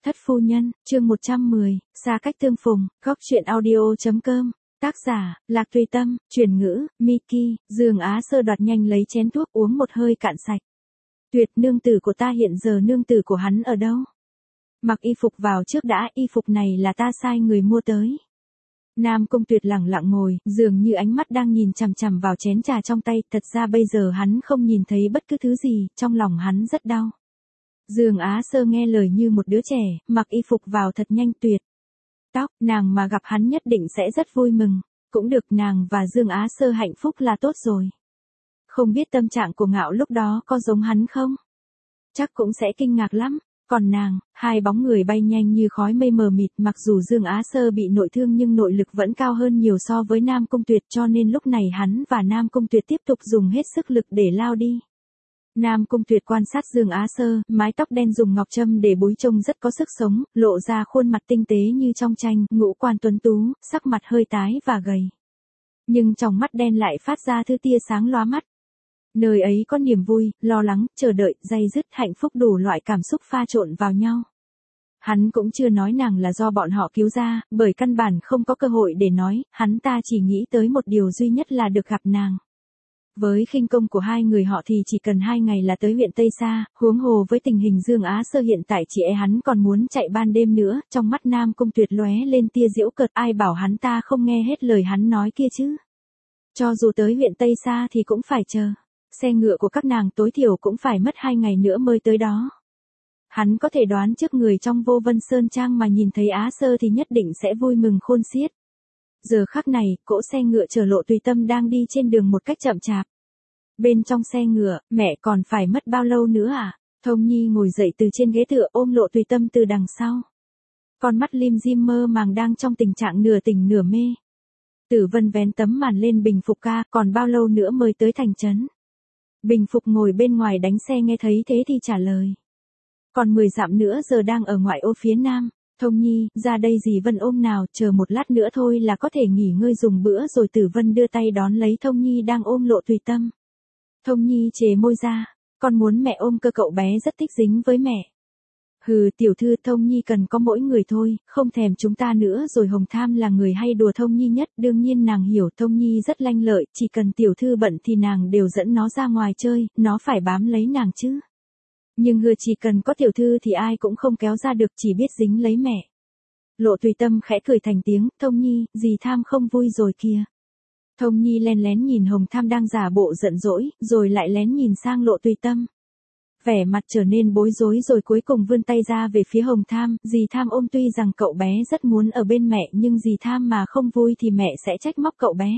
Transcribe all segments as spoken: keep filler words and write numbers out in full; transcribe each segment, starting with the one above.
Thất phu nhân, chương một trăm mười, xa cách tương phùng, góc truyện audio chấm com, tác giả, Lạc Tùy Tâm, chuyển ngữ, Miki, Dương Á Sơ đoạt nhanh lấy chén thuốc uống một hơi cạn sạch. Tuyệt, nương tử của ta hiện giờ nương tử của hắn ở đâu? Mặc y phục vào trước đã, y phục này là ta sai người mua tới. Nam Cung Tuyệt lẳng lặng ngồi, dường như ánh mắt đang nhìn chằm chằm vào chén trà trong tay, thật ra bây giờ hắn không nhìn thấy bất cứ thứ gì, trong lòng hắn rất đau. Dương Á Sơ nghe lời như một đứa trẻ, mặc y phục vào thật nhanh tuyệt. Tóc, nàng mà gặp hắn nhất định sẽ rất vui mừng, cũng được, nàng và Dương Á Sơ hạnh phúc là tốt rồi. Không biết tâm trạng của Ngạo lúc đó có giống hắn không? Chắc cũng sẽ kinh ngạc lắm. Còn nàng, hai bóng người bay nhanh như khói mây mờ mịt, mặc dù Dương Á Sơ bị nội thương nhưng nội lực vẫn cao hơn nhiều so với Nam Cung Tuyệt, cho nên lúc này hắn và Nam Cung Tuyệt tiếp tục dùng hết sức lực để lao đi. Nam Cung Tuyệt quan sát Dương Á Sơ, mái tóc đen dùng ngọc trâm để búi trông rất có sức sống, lộ ra khuôn mặt tinh tế như trong tranh, ngũ quan tuấn tú, sắc mặt hơi tái và gầy. Nhưng trong mắt đen lại phát ra thứ tia sáng lóa mắt. Nơi ấy có niềm vui, lo lắng, chờ đợi, day dứt, hạnh phúc đủ loại cảm xúc pha trộn vào nhau. Hắn cũng chưa nói nàng là do bọn họ cứu ra, bởi căn bản không có cơ hội để nói, hắn ta chỉ nghĩ tới một điều duy nhất là được gặp nàng. Với khinh công của hai người họ thì chỉ cần hai ngày là tới huyện Tây Sa, huống hồ với tình hình Dương Á Sơ hiện tại chỉ e hắn còn muốn chạy ban đêm nữa, trong mắt Nam Cung Tuyệt lóe lên tia giễu cợt, ai bảo hắn ta không nghe hết lời hắn nói kia chứ. Cho dù tới huyện Tây Sa thì cũng phải chờ. Xe ngựa của các nàng tối thiểu cũng phải mất hai ngày nữa mới tới đó. Hắn có thể đoán trước người trong Vô Vân Sơn Trang mà nhìn thấy Á Sơ thì nhất định sẽ vui mừng khôn xiết. Giờ khắc này, cỗ xe ngựa chở Lộ Tùy Tâm đang đi trên đường một cách chậm chạp. Bên trong xe ngựa, mẹ còn phải mất bao lâu nữa à? Thông Nhi ngồi dậy từ trên ghế tựa ôm Lộ Tùy Tâm từ đằng sau. Con mắt lim dim mơ màng đang trong tình trạng nửa tỉnh nửa mê. Tử Vân vén tấm màn lên bình phục ca, còn bao lâu nữa mới tới thành trấn? Bình Phục ngồi bên ngoài đánh xe nghe thấy thế thì trả lời. Còn mười dặm nữa, giờ đang ở ngoại ô phía nam. Thông Nhi, ra đây dì Vân ôm nào, chờ một lát nữa thôi là có thể nghỉ ngơi dùng bữa rồi. Tử Vân đưa tay đón lấy Thông Nhi đang ôm Lộ Tùy Tâm. Thông Nhi chề môi ra, con muốn mẹ ôm cơ, cậu bé rất thích dính với mẹ. Hừ, tiểu thư, Thông Nhi cần có mỗi người thôi, không thèm chúng ta nữa rồi. Hồng Tham là người hay đùa Thông Nhi nhất, đương nhiên nàng hiểu Thông Nhi rất lanh lợi, chỉ cần tiểu thư bận thì nàng đều dẫn nó ra ngoài chơi, nó phải bám lấy nàng chứ. Nhưng hừ, chỉ cần có tiểu thư thì ai cũng không kéo ra được, chỉ biết dính lấy mẹ. Lộ Tùy Tâm khẽ cười thành tiếng, Thông Nhi, dì Tham không vui rồi kìa. Thông Nhi len lén nhìn Hồng Tham đang giả bộ giận dỗi, rồi lại lén nhìn sang Lộ Tùy Tâm. Vẻ mặt trở nên bối rối rồi cuối cùng vươn tay ra về phía Hồng Tham, dì Tham ôm, tuy rằng cậu bé rất muốn ở bên mẹ nhưng dì Tham mà không vui thì mẹ sẽ trách móc cậu bé.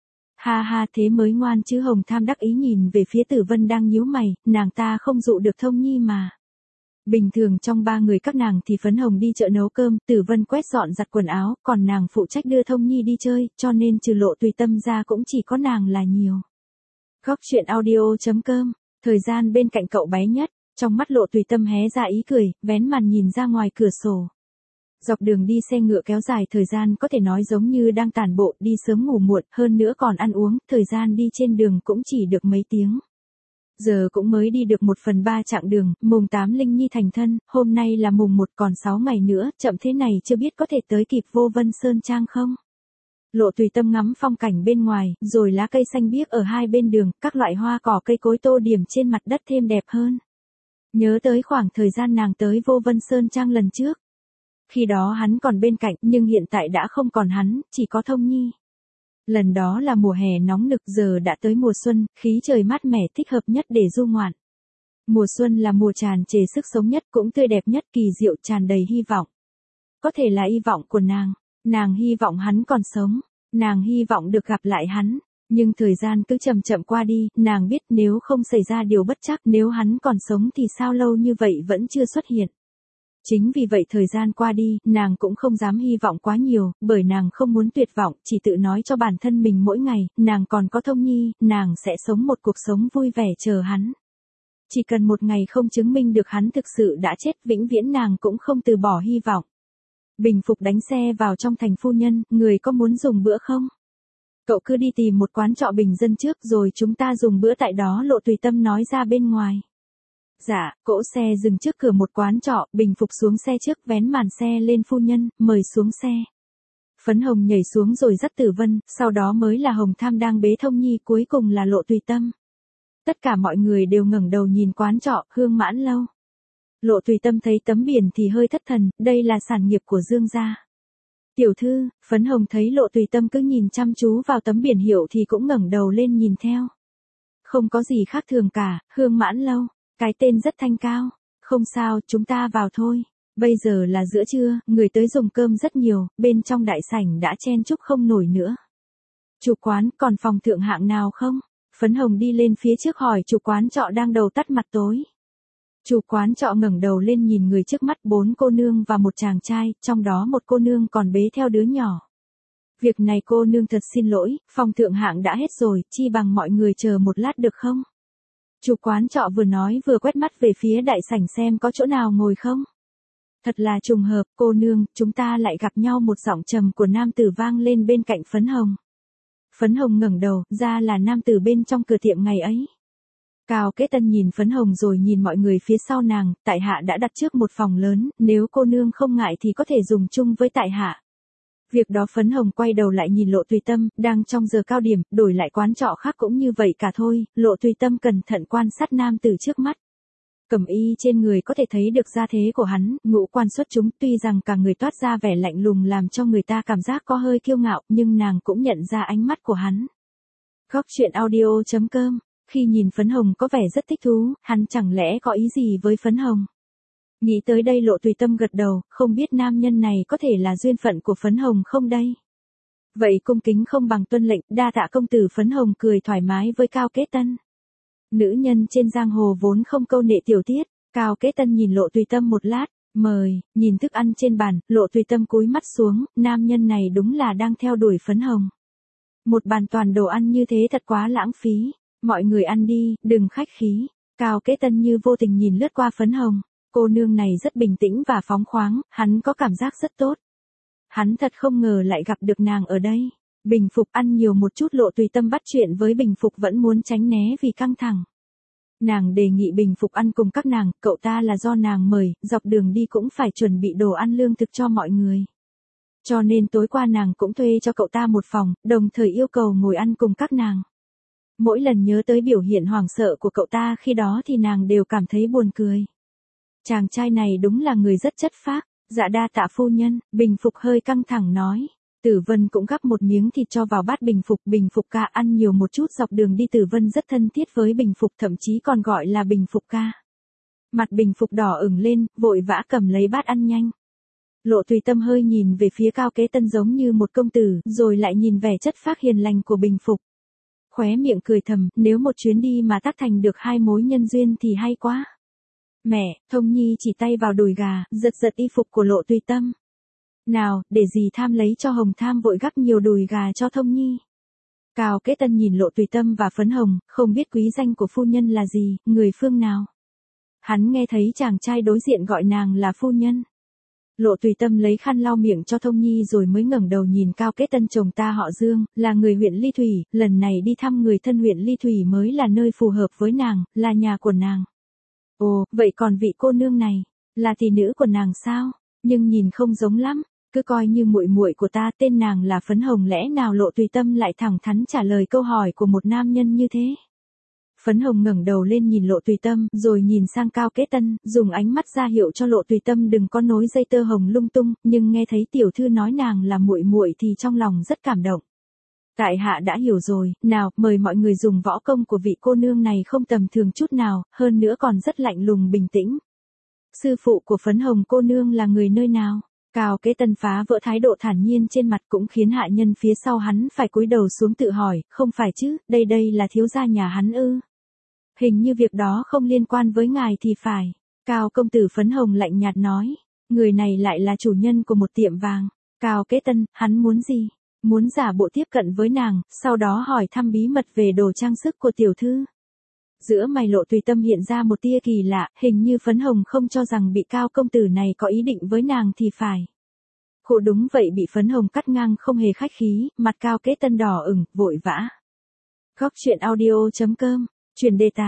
Ha ha, thế mới ngoan chứ. Hồng Tham đắc ý nhìn về phía Tử Vân đang nhíu mày, nàng ta không dụ được Thông Nhi mà. Bình thường trong ba người các nàng thì Phấn Hồng đi chợ nấu cơm, Tử Vân quét dọn giặt quần áo, còn nàng phụ trách đưa Thông Nhi đi chơi, cho nên trừ Lộ Tùy Tâm ra cũng chỉ có nàng là nhiều. Góc truyện audio chấm com. Thời gian bên cạnh cậu bé nhất, trong mắt Lộ Tùy Tâm hé ra ý cười, vén màn nhìn ra ngoài cửa sổ. Dọc đường đi xe ngựa kéo dài, thời gian có thể nói giống như đang tản bộ, đi sớm ngủ muộn, hơn nữa còn ăn uống, thời gian đi trên đường cũng chỉ được mấy tiếng. Giờ cũng mới đi được một phần ba chặng đường, mùng tám Linh Nhi thành thân, hôm nay là mùng một, còn sáu ngày nữa, chậm thế này chưa biết có thể tới kịp Vô Vân Sơn Trang không? Lộ Tùy Tâm ngắm phong cảnh bên ngoài, rồi lá cây xanh biếc ở hai bên đường, các loại hoa cỏ cây cối tô điểm trên mặt đất thêm đẹp hơn. Nhớ tới khoảng thời gian nàng tới Vô Vân Sơn Trang lần trước. Khi đó hắn còn bên cạnh, nhưng hiện tại đã không còn hắn, chỉ có Thông Nhi. Lần đó là mùa hè nóng nực, giờ đã tới mùa xuân, khí trời mát mẻ thích hợp nhất để du ngoạn. Mùa xuân là mùa tràn trề sức sống nhất, cũng tươi đẹp nhất, kỳ diệu, tràn đầy hy vọng. Có thể là hy vọng của nàng. Nàng hy vọng hắn còn sống, nàng hy vọng được gặp lại hắn, nhưng thời gian cứ chậm chậm qua đi, nàng biết nếu không xảy ra điều bất trắc, nếu hắn còn sống thì sao lâu như vậy vẫn chưa xuất hiện. Chính vì vậy thời gian qua đi, nàng cũng không dám hy vọng quá nhiều, bởi nàng không muốn tuyệt vọng, chỉ tự nói cho bản thân mình mỗi ngày, nàng còn có Thông Nhi, nàng sẽ sống một cuộc sống vui vẻ chờ hắn. Chỉ cần một ngày không chứng minh được hắn thực sự đã chết, vĩnh viễn nàng cũng không từ bỏ hy vọng. Bình Phục đánh xe vào trong thành. Phu nhân, người có muốn dùng bữa không? Cậu cứ đi tìm một quán trọ bình dân trước rồi chúng ta dùng bữa tại đó, Lộ Tùy Tâm nói ra bên ngoài. Dạ, cỗ xe dừng trước cửa một quán trọ, Bình Phục xuống xe trước vén màn xe lên phu nhân, mời xuống xe. Phấn Hồng nhảy xuống rồi dắt Tử Vân, sau đó mới là Hồng Tham đang bế Thông Nhi, cuối cùng là Lộ Tùy Tâm. Tất cả mọi người đều ngẩng đầu nhìn quán trọ, Hương Mãn Lâu. Lộ Tùy Tâm thấy tấm biển thì hơi thất thần, đây là sản nghiệp của Dương gia. Tiểu thư, Phấn Hồng thấy Lộ Tùy Tâm cứ nhìn chăm chú vào tấm biển hiệu thì cũng ngẩng đầu lên nhìn theo. Không có gì khác thường cả, Hương Mãn Lâu, cái tên rất thanh cao. Không sao, chúng ta vào thôi. Bây giờ là giữa trưa, người tới dùng cơm rất nhiều, bên trong đại sảnh đã chen chúc không nổi nữa. Chủ quán, còn phòng thượng hạng nào không? Phấn Hồng đi lên phía trước hỏi chủ quán trọ đang đầu tắt mặt tối. Chủ quán trọ ngẩng đầu lên nhìn người trước mắt, bốn cô nương và một chàng trai, trong đó một cô nương còn bế theo đứa nhỏ. Việc này cô nương thật xin lỗi, phòng thượng hạng đã hết rồi, chi bằng mọi người chờ một lát được không? Chủ quán trọ vừa nói vừa quét mắt về phía đại sảnh xem có chỗ nào ngồi không. Thật là trùng hợp, cô nương, chúng ta lại gặp nhau. Một giọng trầm của nam tử vang lên bên cạnh Phấn Hồng. Phấn Hồng ngẩng đầu, ra là nam tử bên trong cửa tiệm ngày ấy. Cao Kế Tân nhìn Phấn Hồng rồi nhìn mọi người phía sau nàng, tại hạ đã đặt trước một phòng lớn, nếu cô nương không ngại thì có thể dùng chung với tại hạ. Việc đó Phấn Hồng quay đầu lại nhìn Lộ Tùy Tâm, đang trong giờ cao điểm, đổi lại quán trọ khác cũng như vậy cả thôi. Lộ Tùy Tâm cẩn thận quan sát nam tử trước mắt. Cẩm y trên người có thể thấy được gia thế của hắn, ngũ quan xuất chúng, tuy rằng cả người toát ra vẻ lạnh lùng làm cho người ta cảm giác có hơi kiêu ngạo, nhưng nàng cũng nhận ra ánh mắt của hắn. Góc truyện audio chấm com. Khi nhìn Phấn Hồng có vẻ rất thích thú, hắn chẳng lẽ có ý gì với Phấn Hồng? Nghĩ tới đây Lộ Tùy Tâm gật đầu, không biết nam nhân này có thể là duyên phận của Phấn Hồng không đây? Vậy cung kính không bằng tuân lệnh, đa tạ công tử. Phấn Hồng cười thoải mái với Cao Kế Tân. Nữ nhân trên giang hồ vốn không câu nệ tiểu tiết. Cao Kế Tân nhìn Lộ Tùy Tâm một lát, mời, nhìn thức ăn trên bàn, Lộ Tùy Tâm cúi mắt xuống, nam nhân này đúng là đang theo đuổi Phấn Hồng. Một bàn toàn đồ ăn như thế thật quá lãng phí, mọi người ăn đi, đừng khách khí. Cao Kế Tân như vô tình nhìn lướt qua Phấn Hồng, cô nương này rất bình tĩnh và phóng khoáng, hắn có cảm giác rất tốt. Hắn thật không ngờ lại gặp được nàng ở đây. Bình Phục ăn nhiều một chút. Lộ Tùy Tâm bắt chuyện với Bình Phục vẫn muốn tránh né vì căng thẳng. Nàng đề nghị Bình Phục ăn cùng các nàng, cậu ta là do nàng mời, dọc đường đi cũng phải chuẩn bị đồ ăn lương thực cho mọi người. Cho nên tối qua nàng cũng thuê cho cậu ta một phòng, đồng thời yêu cầu ngồi ăn cùng các nàng. Mỗi lần nhớ tới biểu hiện hoảng sợ của cậu ta khi đó thì nàng đều cảm thấy buồn cười. Chàng trai này đúng là người rất chất phác. Dạ đa tạ phu nhân. Bình Phục hơi căng thẳng nói. Tử Vân cũng gắp một miếng thịt cho vào bát Bình Phục. Bình Phục ca ăn nhiều một chút. Dọc đường đi Tử Vân rất thân thiết với Bình Phục, thậm chí còn gọi là Bình Phục ca. Mặt Bình Phục đỏ ửng lên, vội vã cầm lấy bát ăn nhanh. Lộ Tùy Tâm hơi nhìn về phía Cao Kế Tân giống như một công tử, rồi lại nhìn vẻ chất phác hiền lành của Bình Phục. Khóe miệng cười thầm, nếu một chuyến đi mà tác thành được hai mối nhân duyên thì hay quá. Mẹ, Thông Nhi chỉ tay vào đùi gà, giật giật y phục của Lộ Tùy Tâm. Nào, để dì Tham lấy cho Hồng Tham vội gắp nhiều đùi gà cho Thông Nhi. Cao Kế Tân nhìn Lộ Tùy Tâm và Phấn Hồng, không biết quý danh của phu nhân là gì, người phương nào. Hắn nghe thấy chàng trai đối diện gọi nàng là phu nhân. Lộ Tùy Tâm lấy khăn lau miệng cho Thông Nhi rồi mới ngẩng đầu nhìn Cao Kế Tân. Chồng ta họ Dương, là người huyện Ly Thủy, lần này đi thăm người thân huyện Ly Thủy mới là nơi phù hợp với nàng, là nhà của nàng. Ồ, vậy còn vị cô nương này, là tỷ nữ của nàng sao? Nhưng nhìn không giống lắm, cứ coi như muội muội của ta. Tên nàng là Phấn Hồng. Lẽ nào Lộ Tùy Tâm lại thẳng thắn trả lời câu hỏi của một nam nhân như thế? Phấn Hồng ngẩng đầu lên nhìn Lộ Tùy Tâm, rồi nhìn sang Cao Kế Tân, dùng ánh mắt ra hiệu cho Lộ Tùy Tâm đừng có nối dây tơ hồng lung tung, nhưng nghe thấy tiểu thư nói nàng là muội muội thì trong lòng rất cảm động. Tại hạ đã hiểu rồi, nào, mời mọi người dùng. Võ công của vị cô nương này không tầm thường chút nào, hơn nữa còn rất lạnh lùng bình tĩnh. Sư phụ của Phấn Hồng cô nương là người nơi nào? Cao Kế Tân phá vỡ thái độ thản nhiên trên mặt, cũng khiến hạ nhân phía sau hắn phải cúi đầu xuống tự hỏi, không phải chứ, đây đây là thiếu gia nhà hắn ư? Hình như việc đó không liên quan với ngài thì phải. Cao công tử. Phấn Hồng lạnh nhạt nói. Người này lại là chủ nhân của một tiệm vàng. Cao Kế Tân, hắn muốn gì? Muốn giả bộ tiếp cận với nàng, sau đó hỏi thăm bí mật về đồ trang sức của tiểu thư. Giữa mày Lộ Tùy Tâm hiện ra một tia kỳ lạ, hình như Phấn Hồng không cho rằng bị Cao công tử này có ý định với nàng thì phải. Khổ đúng vậy, bị Phấn Hồng cắt ngang không hề khách khí, mặt Cao Kế Tân đỏ ửng, vội vã. Góc truyện audio chấm com, chuyển đề tài.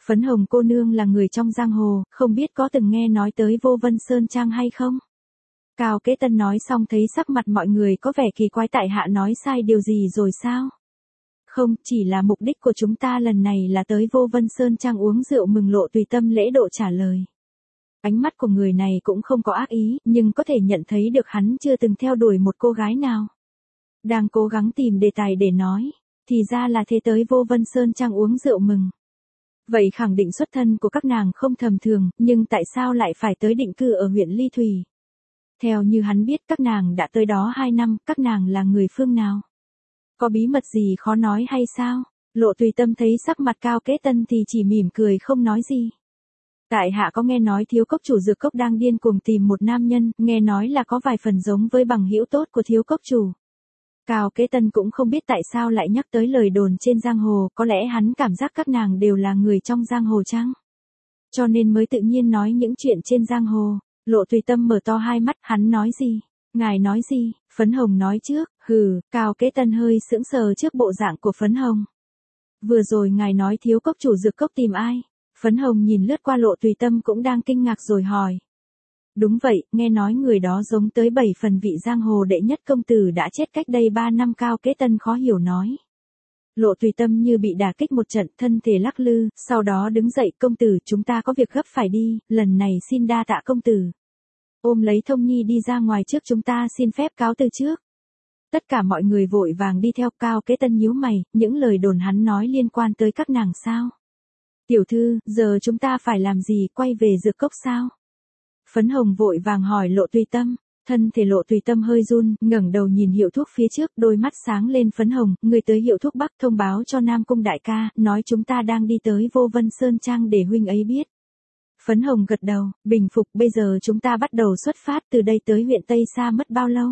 Phấn Hồng cô nương là người trong giang hồ, không biết có từng nghe nói tới Vô Vân Sơn Trang hay không? Cao Kế Tân nói xong thấy sắc mặt mọi người có vẻ kỳ quái, tại hạ nói sai điều gì rồi sao? Không, chỉ là mục đích của chúng ta lần này là tới Vô Vân Sơn Trang uống rượu mừng. Lộ Tùy Tâm lễ độ trả lời. Ánh mắt của người này cũng không có ác ý, nhưng có thể nhận thấy được hắn chưa từng theo đuổi một cô gái nào. Đang cố gắng tìm đề tài để nói, thì ra là thế, tới Vô Vân Sơn Trang uống rượu mừng. Vậy khẳng định xuất thân của các nàng không tầm thường, nhưng tại sao lại phải tới định cư ở huyện Ly Thủy? Theo như hắn biết các nàng đã tới đó hai năm, các nàng là người phương nào? Có bí mật gì khó nói hay sao? Lộ Tùy Tâm thấy sắc mặt Cao Kế Tân thì chỉ mỉm cười không nói gì. Tại hạ có nghe nói thiếu cốc chủ Dược Cốc đang điên cuồng tìm một nam nhân, nghe nói là có vài phần giống với bằng hữu tốt của thiếu cốc chủ. Cao Kế Tân cũng không biết tại sao lại nhắc tới lời đồn trên giang hồ, có lẽ hắn cảm giác các nàng đều là người trong giang hồ chăng? Cho nên mới tự nhiên nói những chuyện trên giang hồ. Lộ Tùy Tâm mở to hai mắt, hắn nói gì? Ngài nói gì? Phấn Hồng nói trước. Hừ, Cao Kế Tân hơi sững sờ trước bộ dạng của Phấn Hồng. Vừa rồi ngài nói thiếu cốc chủ Dược Cốc tìm ai? Phấn Hồng nhìn lướt qua Lộ Tùy Tâm cũng đang kinh ngạc rồi hỏi. Đúng vậy, nghe nói người đó giống tới bảy phần vị giang hồ đệ nhất công tử đã chết cách đây ba năm. Cao Kế Tân khó hiểu nói. Lộ Tùy Tâm như bị đả kích một trận, thân thể lắc lư, sau đó đứng dậy. Công tử, chúng ta có việc gấp phải đi, lần này xin đa tạ công tử. Ôm lấy Thông Nhi đi ra ngoài trước, chúng ta xin phép cáo từ trước. Tất cả mọi người vội vàng đi theo. Cao Kế Tân nhíu mày, những lời đồn hắn nói liên quan tới các nàng sao? Tiểu thư, giờ chúng ta phải làm gì, quay về Dược Cốc sao? Phấn Hồng vội vàng hỏi Lộ Tùy Tâm. Thân thể Lộ Tùy Tâm hơi run, ngẩng đầu nhìn hiệu thuốc phía trước, đôi mắt sáng lên. Phấn Hồng, người tới hiệu thuốc Bắc thông báo cho Nam Cung đại ca, nói chúng ta đang đi tới Vô Vân Sơn Trang để huynh ấy biết. Phấn Hồng gật đầu, bình phục, bây giờ chúng ta bắt đầu xuất phát, từ đây tới huyện Tây Sa mất bao lâu?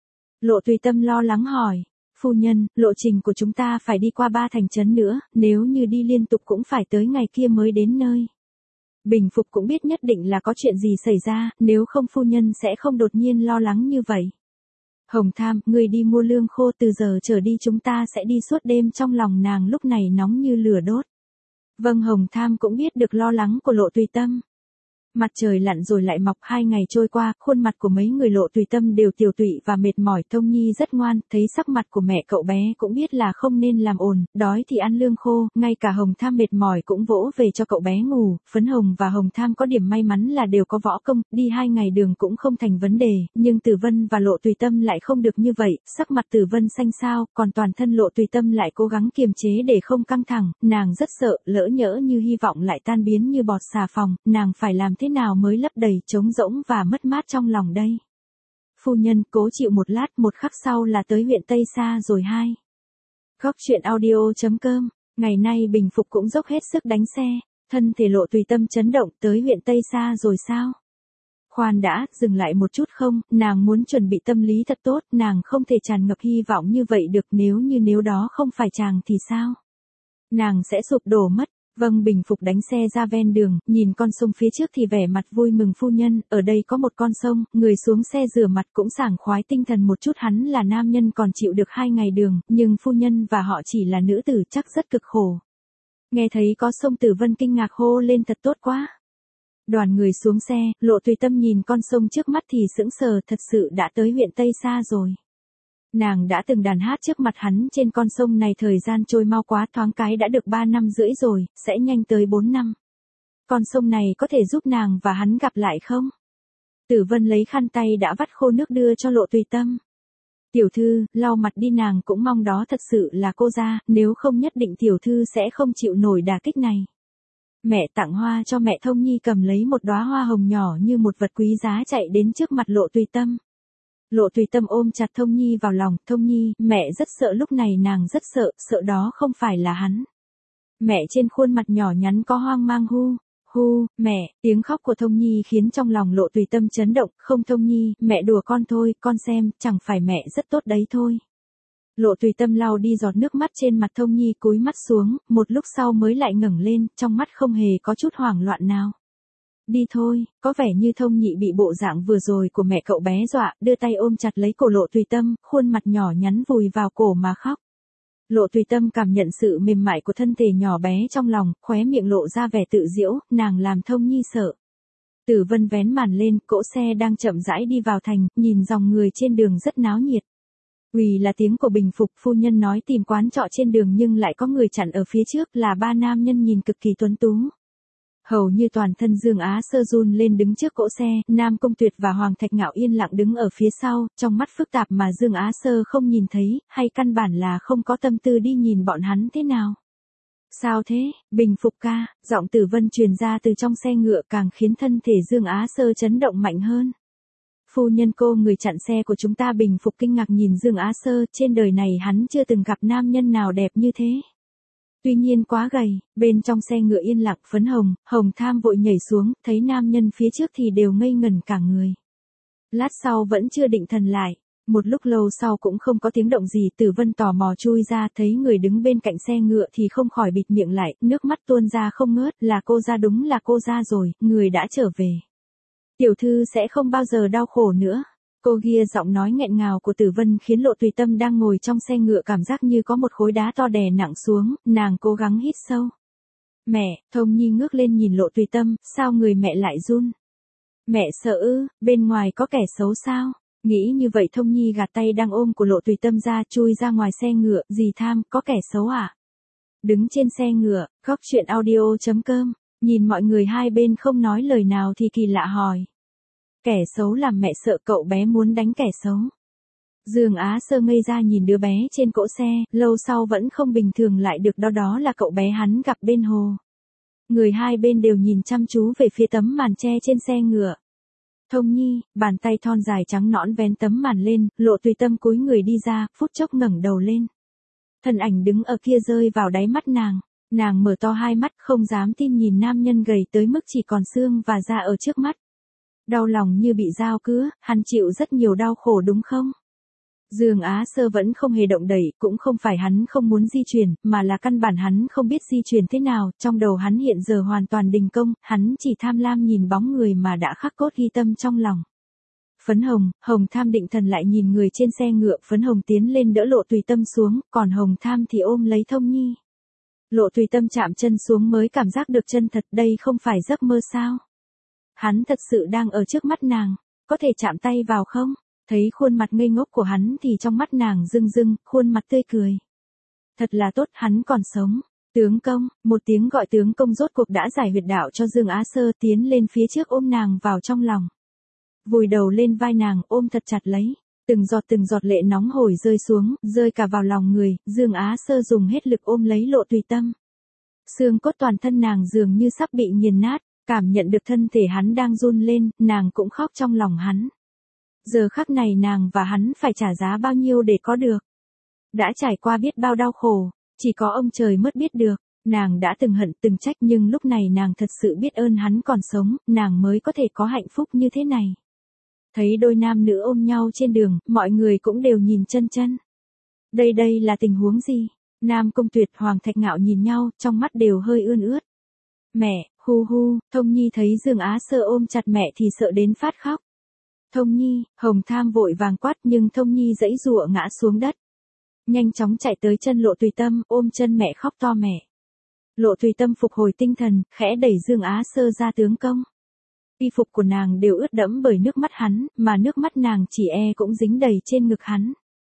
Lộ Tùy Tâm lo lắng hỏi. Phu nhân, lộ trình của chúng ta phải đi qua ba thành trấn nữa, nếu như đi liên tục cũng phải tới ngày kia mới đến nơi. Bình phục cũng biết nhất định là có chuyện gì xảy ra, nếu không phu nhân sẽ không đột nhiên lo lắng như vậy. Hồng Tham, ngươi đi mua lương khô, từ giờ trở đi chúng ta sẽ đi suốt đêm. Trong lòng nàng lúc này nóng như lửa đốt. Vâng, Hồng Tham cũng biết được lo lắng của Lộ Tùy Tâm. Mặt trời lặn rồi lại mọc, hai ngày trôi qua, khuôn mặt của mấy người Lộ Tùy Tâm đều tiều tụy và mệt mỏi. Thông Nhi rất ngoan, thấy sắc mặt của mẹ cậu bé cũng biết là không nên làm ồn, đói thì ăn lương khô, ngay cả Hồng Tham mệt mỏi cũng vỗ về cho cậu bé ngủ. Phấn Hồng và Hồng Tham có điểm may mắn là đều có võ công, đi hai ngày đường cũng không thành vấn đề, nhưng Tử Vân và Lộ Tùy Tâm lại không được như vậy, sắc mặt Tử Vân xanh xao, còn toàn thân Lộ Tùy Tâm lại cố gắng kiềm chế để không căng thẳng, nàng rất sợ, lỡ nhỡ như hy vọng lại tan biến như bọt xà phòng, nàng phải làm thế nào mới lấp đầy trống rỗng và mất mát trong lòng đây? Phu nhân, cố chịu một lát, một khắc sau là tới huyện Tây Sa rồi. Hai. Góc truyện audio chấm com. Ngày nay Bình Phục cũng dốc hết sức đánh xe, thân thể Lộ Tùy Tâm chấn động. Tới huyện Tây Sa rồi sao? Khoan đã, dừng lại một chút không, nàng muốn chuẩn bị tâm lý thật tốt, nàng không thể tràn ngập hy vọng như vậy được, nếu như nếu đó không phải chàng thì sao? Nàng sẽ sụp đổ mất. Vâng, Bình Phục đánh xe ra ven đường, nhìn con sông phía trước thì vẻ mặt vui mừng. Phu nhân, ở đây có một con sông, người xuống xe rửa mặt cũng sảng khoái tinh thần một chút. Hắn là nam nhân còn chịu được hai ngày đường, nhưng phu nhân và họ chỉ là nữ tử, chắc rất cực khổ. Nghe thấy có sông, Tử Vân kinh ngạc hô lên, thật tốt quá. Đoàn người xuống xe, Lộ Tùy Tâm nhìn con sông trước mắt thì sững sờ, thật sự đã tới huyện Tây Sa rồi. Nàng đã từng đàn hát trước mặt hắn trên con sông này, thời gian trôi mau quá, thoáng cái đã được ba năm rưỡi rồi, sẽ nhanh tới bốn năm. Con sông này có thể giúp nàng và hắn gặp lại không? Tử Vân lấy khăn tay đã vắt khô nước đưa cho Lộ Tùy Tâm. Tiểu thư, lau mặt đi, nàng cũng mong đó thật sự là cô ra, nếu không nhất định tiểu thư sẽ không chịu nổi đả kích này. Mẹ tặng hoa cho mẹ. Thông Nhi cầm lấy một đóa hoa hồng nhỏ như một vật quý giá chạy đến trước mặt Lộ Tùy Tâm. Lộ Tùy Tâm ôm chặt Thông Nhi vào lòng. Thông Nhi, mẹ rất sợ. Lúc này nàng rất sợ, sợ đó không phải là hắn. Mẹ trên khuôn mặt nhỏ nhắn có hoang mang. Hu, hu, mẹ, tiếng khóc của Thông Nhi khiến trong lòng Lộ Tùy Tâm chấn động. Không Thông Nhi, mẹ đùa con thôi, con xem, chẳng phải mẹ rất tốt đấy thôi. Lộ Tùy Tâm lau đi giọt nước mắt trên mặt Thông Nhi, cúi mắt xuống, một lúc sau mới lại ngẩng lên, trong mắt không hề có chút hoảng loạn nào. Đi thôi, có vẻ như Thông Nhị bị bộ dạng vừa rồi của mẹ cậu bé dọa, đưa tay ôm chặt lấy cổ Lộ Tùy Tâm, khuôn mặt nhỏ nhắn vùi vào cổ mà khóc. Lộ Tùy Tâm cảm nhận sự mềm mại của thân thể nhỏ bé trong lòng, khóe miệng lộ ra vẻ tự giễu, nàng làm Thông Nhi sợ. Tử Vân vén màn lên, cỗ xe đang chậm rãi đi vào thành, nhìn dòng người trên đường rất náo nhiệt. Quỳ là tiếng của Bình Phục, phu nhân nói tìm quán trọ trên đường nhưng lại có người chặn ở phía trước, là ba nam nhân nhìn cực kỳ tuấn tú. Hầu như toàn thân Dương Á Sơ run lên đứng trước cỗ xe, Nam Công Tuyệt và Hoàng Thạch Ngạo yên lặng đứng ở phía sau, trong mắt phức tạp mà Dương Á Sơ không nhìn thấy, hay căn bản là không có tâm tư đi nhìn bọn hắn thế nào. Sao thế, Bình Phục ca, giọng Tử Vân truyền ra từ trong xe ngựa càng khiến thân thể Dương Á Sơ chấn động mạnh hơn. Phu nhân cô người chặn xe của chúng ta. Bình Phục kinh ngạc nhìn Dương Á Sơ, trên đời này hắn chưa từng gặp nam nhân nào đẹp như thế. Tuy nhiên quá gầy, bên trong xe ngựa yên lặng. Phấn Hồng, Hồng Tham vội nhảy xuống, thấy nam nhân phía trước thì đều ngây ngẩn cả người. Lát sau vẫn chưa định thần lại, một lúc lâu sau cũng không có tiếng động gì. Tử Vân tò mò chui ra, thấy người đứng bên cạnh xe ngựa thì không khỏi bịt miệng lại, nước mắt tuôn ra không ngớt. Là cô ra, đúng là cô ra rồi, người đã trở về. Tiểu thư sẽ không bao giờ đau khổ nữa. Cô kia giọng nói nghẹn ngào của Tử Vân khiến Lộ Tùy Tâm đang ngồi trong xe ngựa cảm giác như có một khối đá to đè nặng xuống, nàng cố gắng hít sâu. Mẹ, Thông Nhi ngước lên nhìn Lộ Tùy Tâm, sao người mẹ lại run? Mẹ sợ ư, bên ngoài có kẻ xấu sao? Nghĩ như vậy Thông Nhi gạt tay đang ôm của Lộ Tùy Tâm ra, chui ra ngoài xe ngựa. Dì Tham, có kẻ xấu à? Đứng trên xe ngựa, góc chuyện audio chấm com, nhìn mọi người hai bên không nói lời nào thì kỳ lạ hỏi. Kẻ xấu làm mẹ sợ, cậu bé muốn đánh kẻ xấu. Dương Á Sơ ngây ra nhìn đứa bé trên cỗ xe, lâu sau vẫn không bình thường lại được, đó đó là cậu bé hắn gặp bên hồ. Người hai bên đều nhìn chăm chú về phía tấm màn che trên xe ngựa. Thông Nhi, bàn tay thon dài trắng nõn vén tấm màn lên, Lộ Tùy Tâm cúi người đi ra, phút chốc ngẩng đầu lên. Thân ảnh đứng ở kia rơi vào đáy mắt nàng, nàng mở to hai mắt không dám tin nhìn nam nhân gầy tới mức chỉ còn xương và da ở trước mắt. Đau lòng như bị dao cứa, hắn chịu rất nhiều đau khổ đúng không? Dương Á Sơ vẫn không hề động đậy, cũng không phải hắn không muốn di chuyển, mà là căn bản hắn không biết di chuyển thế nào, trong đầu hắn hiện giờ hoàn toàn đình công, hắn chỉ tham lam nhìn bóng người mà đã khắc cốt ghi tâm trong lòng. Phấn Hồng, Hồng Tham định thần lại nhìn người trên xe ngựa. Phấn Hồng tiến lên đỡ Lộ Tùy Tâm xuống, còn Hồng Tham thì ôm lấy Thông Nhi. Lộ Tùy Tâm chạm chân xuống mới cảm giác được chân thật, đây không phải giấc mơ sao? Hắn thật sự đang ở trước mắt nàng, có thể chạm tay vào không? Thấy khuôn mặt ngây ngốc của hắn thì trong mắt nàng rưng rưng, khuôn mặt tươi cười. Thật là tốt, hắn còn sống. Tướng công, một tiếng gọi tướng công rốt cuộc đã giải huyệt đạo cho Dương Á Sơ, tiến lên phía trước ôm nàng vào trong lòng. Vùi đầu lên vai nàng, ôm thật chặt lấy. Từng giọt từng giọt lệ nóng hổi rơi xuống, rơi cả vào lòng người. Dương Á Sơ dùng hết lực ôm lấy Lộ Tùy Tâm. Xương cốt toàn thân nàng dường như sắp bị nghiền nát. Cảm nhận được thân thể hắn đang run lên, nàng cũng khóc trong lòng hắn. Giờ khắc này nàng và hắn phải trả giá bao nhiêu để có được. Đã trải qua biết bao đau khổ, chỉ có ông trời mất biết được. Nàng đã từng hận từng trách nhưng lúc này nàng thật sự biết ơn hắn còn sống, nàng mới có thể có hạnh phúc như thế này. Thấy đôi nam nữ ôm nhau trên đường, mọi người cũng đều nhìn chân chân. Đây đây là tình huống gì? Nam Công Tuyệt, Hoàng Thạch Ngạo nhìn nhau, trong mắt đều hơi ươn ướt. Mẹ, hu hu, Thông Nhi thấy Dương Á Sơ ôm chặt mẹ thì sợ đến phát khóc. Thông Nhi, Hồng Tham vội vàng quát nhưng Thông Nhi giãy giụa ngã xuống đất. Nhanh chóng chạy tới chân Lộ Tùy Tâm, ôm chân mẹ khóc to mẹ. Lộ Tùy Tâm phục hồi tinh thần, khẽ đẩy Dương Á Sơ ra tướng công. Y phục của nàng đều ướt đẫm bởi nước mắt hắn, mà nước mắt nàng chỉ e cũng dính đầy trên ngực hắn.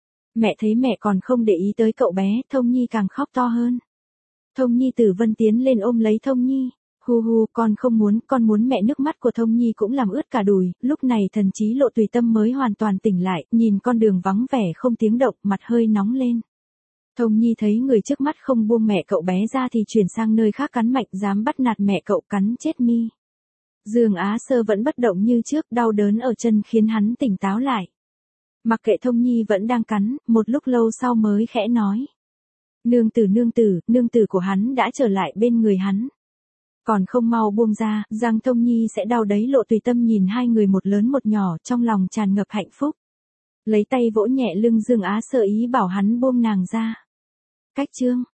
Mẹ thấy mẹ còn không để ý tới cậu bé, Thông Nhi càng khóc to hơn. Thông Nhi. Tử Vân tiến lên ôm lấy Thông Nhi. Hu hu, con không muốn, con muốn mẹ. Nước mắt của Thông Nhi cũng làm ướt cả đùi, lúc này thần trí Lộ Tùy Tâm mới hoàn toàn tỉnh lại, nhìn con đường vắng vẻ không tiếng động, mặt hơi nóng lên. Thông Nhi thấy người trước mắt không buông mẹ cậu bé ra thì chuyển sang nơi khác cắn mạnh, dám bắt nạt mẹ cậu, cắn chết mi. Dương Á Sơ vẫn bất động như trước, đau đớn ở chân khiến hắn tỉnh táo lại. Mặc kệ Thông Nhi vẫn đang cắn, một lúc lâu sau mới khẽ nói. Nương tử nương tử, nương tử của hắn đã trở lại bên người hắn. Còn không mau buông ra, Giang Thông Nhi sẽ đau đấy. Lộ Tùy Tâm nhìn hai người một lớn một nhỏ, trong lòng tràn ngập hạnh phúc. Lấy tay vỗ nhẹ lưng Dương Á Sơ ý bảo hắn buông nàng ra. Cách chương.